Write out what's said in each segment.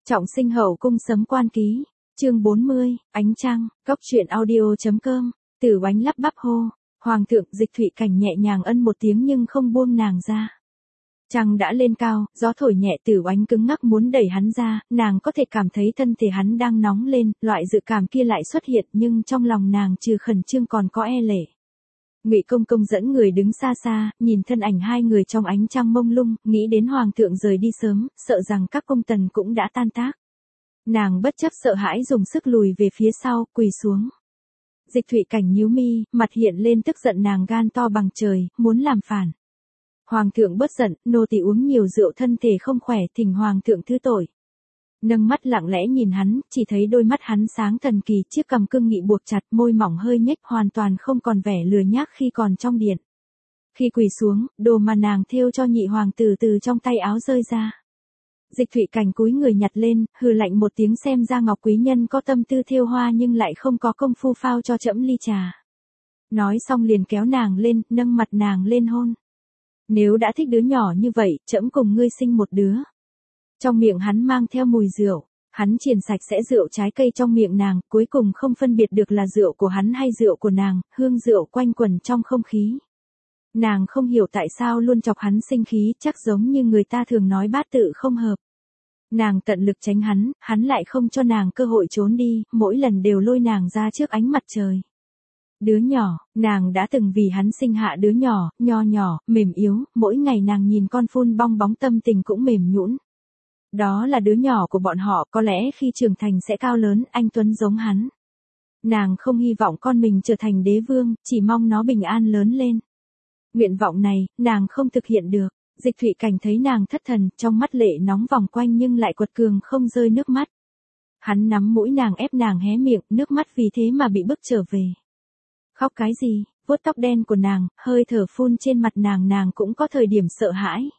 Trọng sinh hậu cung sấm quan ký, chương 40, ánh trăng, góc truyện audio.com, Tử Oánh lắp bắp hô, Hoàng thượng. Dịch Thụy Cảnh nhẹ nhàng ân một tiếng nhưng không buông nàng ra. Trăng đã lên cao, gió thổi nhẹ. Tử Oánh cứng ngắc muốn đẩy hắn ra, nàng có thể cảm thấy thân thể hắn đang nóng lên, loại dự cảm kia lại xuất hiện nhưng trong lòng nàng trừ khẩn trương còn có e lệ. Ngụy Công Công dẫn người đứng xa xa, nhìn thân ảnh hai người trong ánh trăng mông lung, nghĩ đến Hoàng thượng rời đi sớm, sợ rằng các công tần cũng đã tan tác. Nàng bất chấp sợ hãi dùng sức lùi về phía sau, quỳ xuống. Dịch Thụy Cảnh nhíu mi, mặt hiện lên tức giận. Nàng gan to bằng trời, muốn làm phản. Hoàng thượng bớt giận, nô tỳ uống nhiều rượu thân thể không khỏe, thỉnh Hoàng thượng thứ tội. Nâng mắt lặng lẽ nhìn hắn, chỉ thấy đôi mắt hắn sáng thần kỳ, chiếc cằm cương nghị buộc chặt, môi mỏng hơi nhếch, hoàn toàn không còn vẻ lười nhác khi còn trong điện. Khi quỳ xuống, đồ mà nàng thêu cho nhị hoàng tử từ trong tay áo rơi ra. Dịch Thụy Cảnh cúi người nhặt lên, hừ lạnh một tiếng, xem ra Ngọc quý nhân có tâm tư thêu hoa nhưng lại không có công phu phao cho trẫm ly trà. Nói xong liền kéo nàng lên, nâng mặt nàng lên hôn. Nếu đã thích đứa nhỏ như vậy, trẫm cùng ngươi sinh một đứa. Trong miệng hắn mang theo mùi rượu, hắn triền sạch sẽ rượu trái cây trong miệng nàng, cuối cùng không phân biệt được là rượu của hắn hay rượu của nàng, hương rượu quanh quẩn trong không khí. Nàng không hiểu tại sao luôn chọc hắn sinh khí, chắc giống như người ta thường nói bát tự không hợp. Nàng tận lực tránh hắn lại không cho nàng cơ hội trốn đi, mỗi lần đều lôi nàng ra trước ánh mặt trời. Đứa nhỏ, nàng đã từng vì hắn sinh hạ đứa nhỏ, nho nhỏ, mềm yếu, mỗi ngày nàng nhìn con phun bong bóng tâm tình cũng mềm nhũn. Đó là đứa nhỏ của bọn họ, có lẽ khi trưởng thành sẽ cao lớn, anh tuấn giống hắn. Nàng không hy vọng con mình trở thành đế vương, chỉ mong nó bình an lớn lên. Nguyện vọng này, nàng không thực hiện được. Dịch Thụy Cảnh thấy nàng thất thần, trong mắt lệ nóng vòng quanh nhưng lại quật cường không rơi nước mắt. Hắn nắm mũi nàng ép nàng hé miệng, nước mắt vì thế mà bị bức trở về. Khóc cái gì? Vuốt tóc đen của nàng, hơi thở phun trên mặt nàng cũng có thời điểm sợ hãi.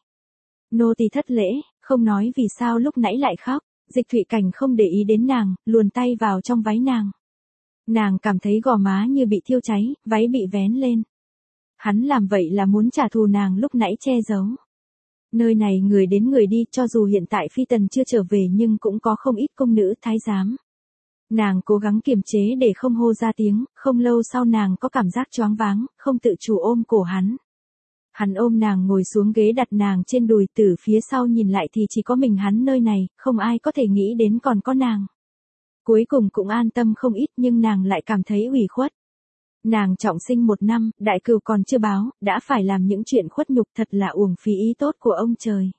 Nô tỳ thất lễ, không nói vì sao lúc nãy lại khóc. Dịch Thụy Cảnh không để ý đến nàng, luồn tay vào trong váy nàng. Nàng cảm thấy gò má như bị thiêu cháy, váy bị vén lên. Hắn làm vậy là muốn trả thù nàng lúc nãy che giấu. Nơi này người đến người đi, cho dù hiện tại phi tần chưa trở về nhưng cũng có không ít công nữ thái giám. Nàng cố gắng kiềm chế để không hô ra tiếng, không lâu sau nàng có cảm giác choáng váng, không tự chủ ôm cổ hắn. Hắn ôm nàng ngồi xuống ghế đặt nàng trên đùi, từ phía sau nhìn lại thì chỉ có mình hắn nơi này, không ai có thể nghĩ đến còn có nàng. Cuối cùng cũng an tâm không ít nhưng nàng lại cảm thấy ủy khuất. Nàng trọng sinh 1 năm, đại cừu còn chưa báo, đã phải làm những chuyện khuất nhục, thật là uổng phí ý tốt của ông trời.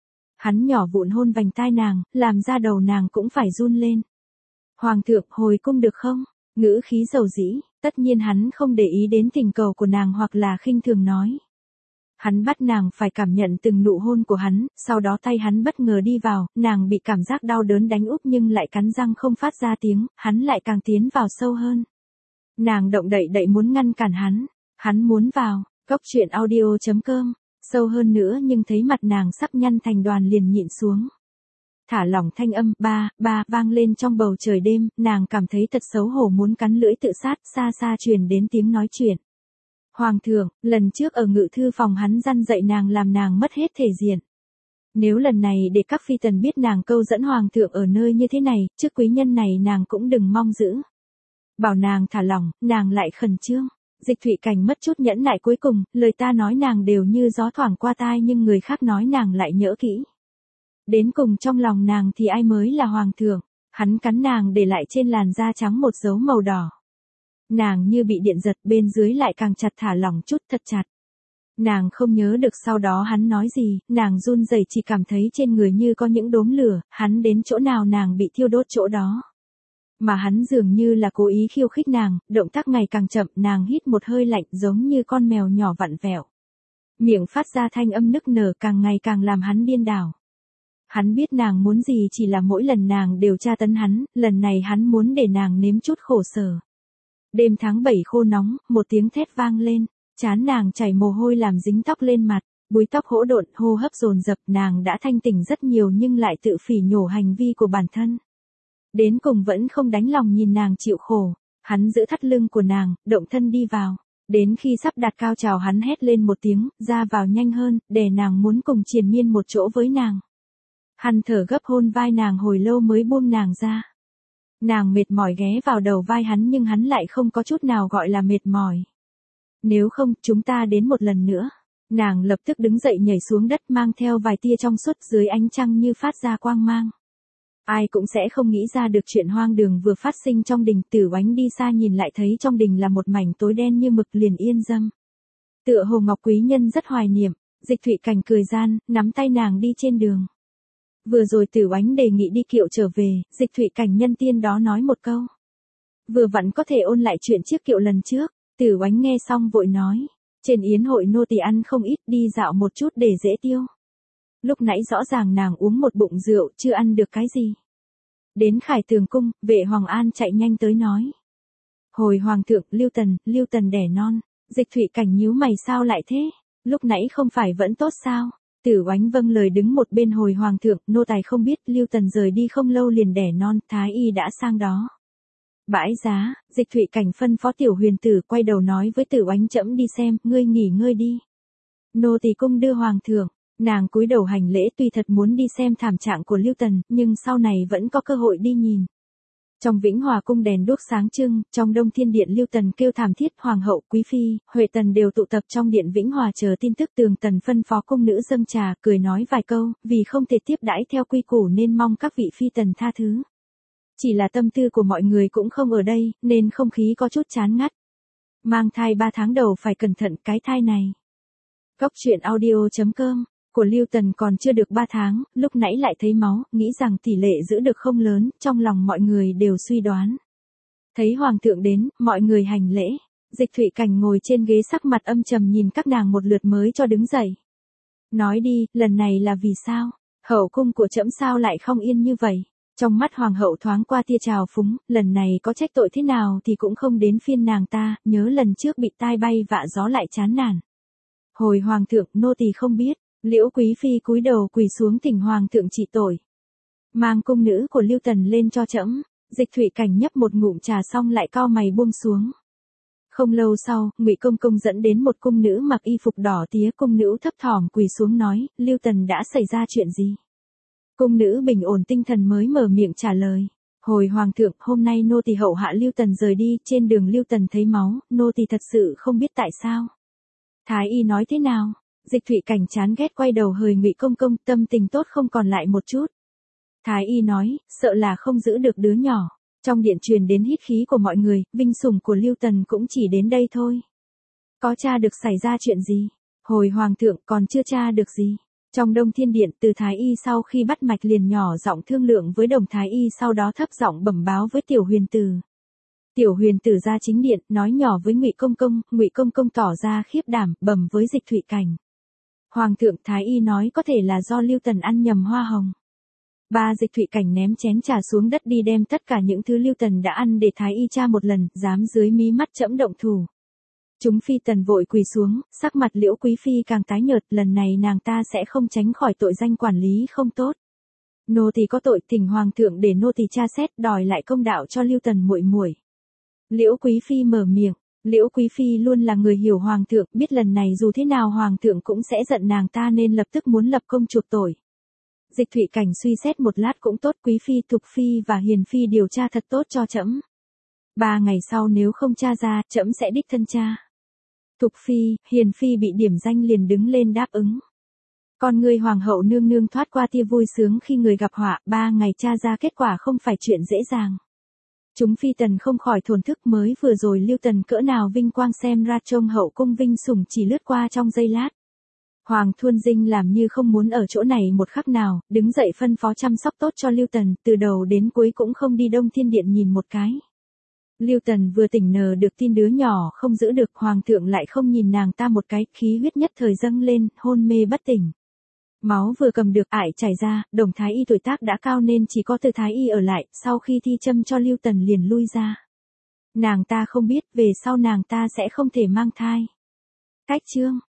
Hắn nhỏ vụn hôn vành tai nàng, làm ra đầu nàng cũng phải run lên. Hoàng thượng, hồi cung được không? Ngữ khí dầu dĩ, tất nhiên hắn không để ý đến tình cầu của nàng hoặc là khinh thường nói. Hắn bắt nàng phải cảm nhận từng nụ hôn của hắn, sau đó tay hắn bất ngờ đi vào, nàng bị cảm giác đau đớn đánh úp nhưng lại cắn răng không phát ra tiếng, hắn lại càng tiến vào sâu hơn. Nàng động đậy muốn ngăn cản hắn muốn vào. Góc truyện audio.com, sâu hơn nữa nhưng thấy mặt nàng sắp nhăn thành đoàn liền nhịn xuống. Thả lỏng, thanh âm ba vang lên trong bầu trời đêm, nàng cảm thấy thật xấu hổ muốn cắn lưỡi tự sát, xa xa truyền đến tiếng nói chuyện. Hoàng thượng, lần trước ở ngự thư phòng hắn răn dạy nàng làm nàng mất hết thể diện. Nếu lần này để các phi tần biết nàng câu dẫn hoàng thượng ở nơi như thế này, trước quý nhân này nàng cũng đừng mong giữ. Bảo nàng thả lỏng, nàng lại khẩn trương. Dịch Thụy Cảnh mất chút nhẫn nại, cuối cùng, lời ta nói nàng đều như gió thoảng qua tai nhưng người khác nói nàng lại nhỡ kỹ. Đến cùng trong lòng nàng thì ai mới là hoàng thượng. Hắn cắn nàng để lại trên làn da trắng một dấu màu đỏ. Nàng như bị điện giật, bên dưới lại càng chặt, thả lỏng chút, thật chặt. Nàng không nhớ được sau đó hắn nói gì, nàng run rẩy chỉ cảm thấy trên người như có những đốm lửa, hắn đến chỗ nào nàng bị thiêu đốt chỗ đó. Mà hắn dường như là cố ý khiêu khích nàng, động tác ngày càng chậm, nàng hít một hơi lạnh giống như con mèo nhỏ vặn vẹo. Miệng phát ra thanh âm nức nở, càng ngày càng làm hắn điên đảo. Hắn biết nàng muốn gì, chỉ là mỗi lần nàng đều tra tấn hắn, lần này hắn muốn để nàng nếm chút khổ sở. Đêm tháng 7 khô nóng, một tiếng thét vang lên, trán nàng chảy mồ hôi làm dính tóc lên mặt, búi tóc hỗn độn, hô hấp dồn dập, nàng đã thanh tỉnh rất nhiều nhưng lại tự phỉ nhổ hành vi của bản thân. Đến cùng vẫn không đành lòng nhìn nàng chịu khổ, hắn giữ thắt lưng của nàng, động thân đi vào. Đến khi sắp đạt cao trào hắn hét lên một tiếng, ra vào nhanh hơn, để nàng muốn cùng triền miên một chỗ với nàng. Hắn thở gấp hôn vai nàng hồi lâu mới buông nàng ra. Nàng mệt mỏi ghé vào đầu vai hắn nhưng hắn lại không có chút nào gọi là mệt mỏi. Nếu không, chúng ta đến một lần nữa. Nàng lập tức đứng dậy nhảy xuống đất mang theo vài tia trong suốt dưới ánh trăng như phát ra quang mang. Ai cũng sẽ không nghĩ ra được chuyện hoang đường vừa phát sinh trong đình. Tử Oánh đi xa nhìn lại thấy trong đình là một mảnh tối đen như mực liền yên dâm. Tựa hồ Ngọc Quý Nhân rất hoài niệm, Dịch Thụy Cảnh cười gian, nắm tay nàng đi trên đường. Vừa rồi Tử Oánh đề nghị đi kiệu trở về, Dịch Thụy Cảnh nhân tiên đó nói một câu. Vừa vặn có thể ôn lại chuyện chiếc kiệu lần trước. Tử Oánh nghe xong vội nói. Trên yến hội nô tỳ ăn không ít, đi dạo một chút để dễ tiêu. Lúc nãy rõ ràng nàng uống một bụng rượu, chưa ăn được cái gì. Đến Khải Tường cung, vệ Hoàng An chạy nhanh tới nói. Hồi Hoàng thượng, Lưu Tần đẻ non. Dịch Thụy Cảnh nhíu mày sao lại thế? Lúc nãy không phải vẫn tốt sao? Tử Oánh vâng lời đứng một bên hồi Hoàng thượng, nô tài không biết Lưu Tần rời đi không lâu liền đẻ non, thái y đã sang đó. Bãi giá, Dịch Thụy Cảnh phân phó Tiểu Huyền Tử quay đầu nói với Tử Oánh chậm đi xem, ngươi nghỉ ngơi đi. Nô tỳ cung đưa Hoàng thượng, nàng cúi đầu hành lễ tuy thật muốn đi xem thảm trạng của Lưu Tần, nhưng sau này vẫn có cơ hội đi nhìn. Trong Vĩnh Hòa cung đèn đuốc sáng trưng, trong Đông Thiên điện Lưu Tần kêu thảm thiết, Hoàng hậu, Quý phi, Huệ Tần đều tụ tập trong điện Vĩnh Hòa chờ tin tức. Tường Tần phân phó cung nữ dâng trà, cười nói vài câu, vì không thể tiếp đãi theo quy củ nên mong các vị phi tần tha thứ. Chỉ là tâm tư của mọi người cũng không ở đây, nên không khí có chút chán ngắt. Mang thai 3 tháng đầu phải cẩn thận cái thai này. Góc truyện audio.com, của Lưu Tần còn chưa được 3 tháng, lúc nãy lại thấy máu, nghĩ rằng tỷ lệ giữ được không lớn, trong lòng mọi người đều suy đoán. Thấy Hoàng thượng đến, mọi người hành lễ. Dịch Thụy Cảnh ngồi trên ghế sắc mặt âm trầm nhìn các nàng một lượt mới cho đứng dậy. Nói đi, lần này là vì sao? Hậu cung của trẫm sao lại không yên như vậy? Trong mắt Hoàng hậu thoáng qua tia trào phúng, lần này có trách tội thế nào thì cũng không đến phiên nàng ta, nhớ lần trước bị tai bay vạ gió lại chán nản. Hồi Hoàng thượng, nô tỳ không biết. Liễu Quý phi cúi đầu quỳ xuống thỉnh Hoàng thượng trị tội. Mang cung nữ của Lưu Tần lên cho trẫm. Dịch Thụy Cảnh nhấp một ngụm trà xong lại cau mày buông xuống. Không lâu sau, Ngụy Công Công dẫn đến một cung nữ mặc y phục đỏ tía, cung nữ thấp thỏm quỳ xuống nói, Lưu Tần đã xảy ra chuyện gì? Cung nữ bình ổn tinh thần mới mở miệng trả lời. Hồi Hoàng thượng, hôm nay nô tỳ hậu hạ Lưu Tần rời đi, trên đường Lưu Tần thấy máu, nô tỳ thật sự không biết tại sao. Thái y nói thế nào? Dịch Thụy Cảnh chán ghét quay đầu hời Ngụy Công Công, tâm tình tốt không còn lại một chút. Thái y nói, sợ là không giữ được đứa nhỏ. Trong điện truyền đến hít khí của mọi người, vinh sủng của Lưu Tần cũng chỉ đến đây thôi. Có tra được xảy ra chuyện gì? Hồi Hoàng thượng, còn chưa tra được gì. Trong Đông Thiên điện, Từ Thái y sau khi bắt mạch liền nhỏ giọng thương lượng với Đồng Thái y, sau đó thấp giọng bẩm báo với Tiểu Huyền Tử. Tiểu Huyền Tử ra chính điện, nói nhỏ với Ngụy Công Công, Ngụy Công Công tỏ ra khiếp đảm, bẩm với Dịch Thụy Cảnh. Hoàng thượng, Thái y nói có thể là do Lưu Tần ăn nhầm hoa hồng. Dịch Thụy Cảnh ném chén trà xuống đất đi đem tất cả những thứ Lưu Tần đã ăn để Thái y tra một lần, dám dưới mí mắt trẫm động thủ. Chúng phi tần vội quỳ xuống, sắc mặt Liễu Quý phi càng tái nhợt, lần này nàng ta sẽ không tránh khỏi tội danh quản lý không tốt. Nô tỳ có tội, thỉnh Hoàng thượng để nô tỳ tra xét, đòi lại công đạo cho Lưu Tần muội muội. Liễu Quý phi mở miệng. Liễu Quý phi luôn là người hiểu Hoàng thượng, biết lần này dù thế nào Hoàng thượng cũng sẽ giận nàng ta nên lập tức muốn lập công chuộc tội. Dịch Thụy Cảnh suy xét một lát cũng tốt, Quý phi, Thục phi và Hiền phi điều tra thật tốt cho trẫm. 3 ngày sau nếu không tra ra, trẫm sẽ đích thân tra. Thục phi, Hiền phi bị điểm danh liền đứng lên đáp ứng. Con người Hoàng hậu nương nương thoát qua tia vui sướng khi người gặp họa, 3 ngày tra ra kết quả không phải chuyện dễ dàng. Chúng phi tần không khỏi thổn thức, mới vừa rồi Lưu Tần cỡ nào vinh quang xem ra trông hậu cung vinh sủng chỉ lướt qua trong giây lát. Hoàng Thuân Dinh làm như không muốn ở chỗ này một khắc nào, đứng dậy phân phó chăm sóc tốt cho Lưu Tần, từ đầu đến cuối cũng không đi Đông Thiên điện nhìn một cái. Lưu Tần vừa tỉnh nờ được tin đứa nhỏ không giữ được, Hoàng thượng lại không nhìn nàng ta một cái, khí huyết nhất thời dâng lên, hôn mê bất tỉnh. Máu vừa cầm được ải chảy ra, Đồng Thái y tuổi tác đã cao nên chỉ có Từ Thái y ở lại, sau khi thi châm cho Lưu Tần liền lui ra. Nàng ta không biết về sau nàng ta sẽ không thể mang thai. Cách chương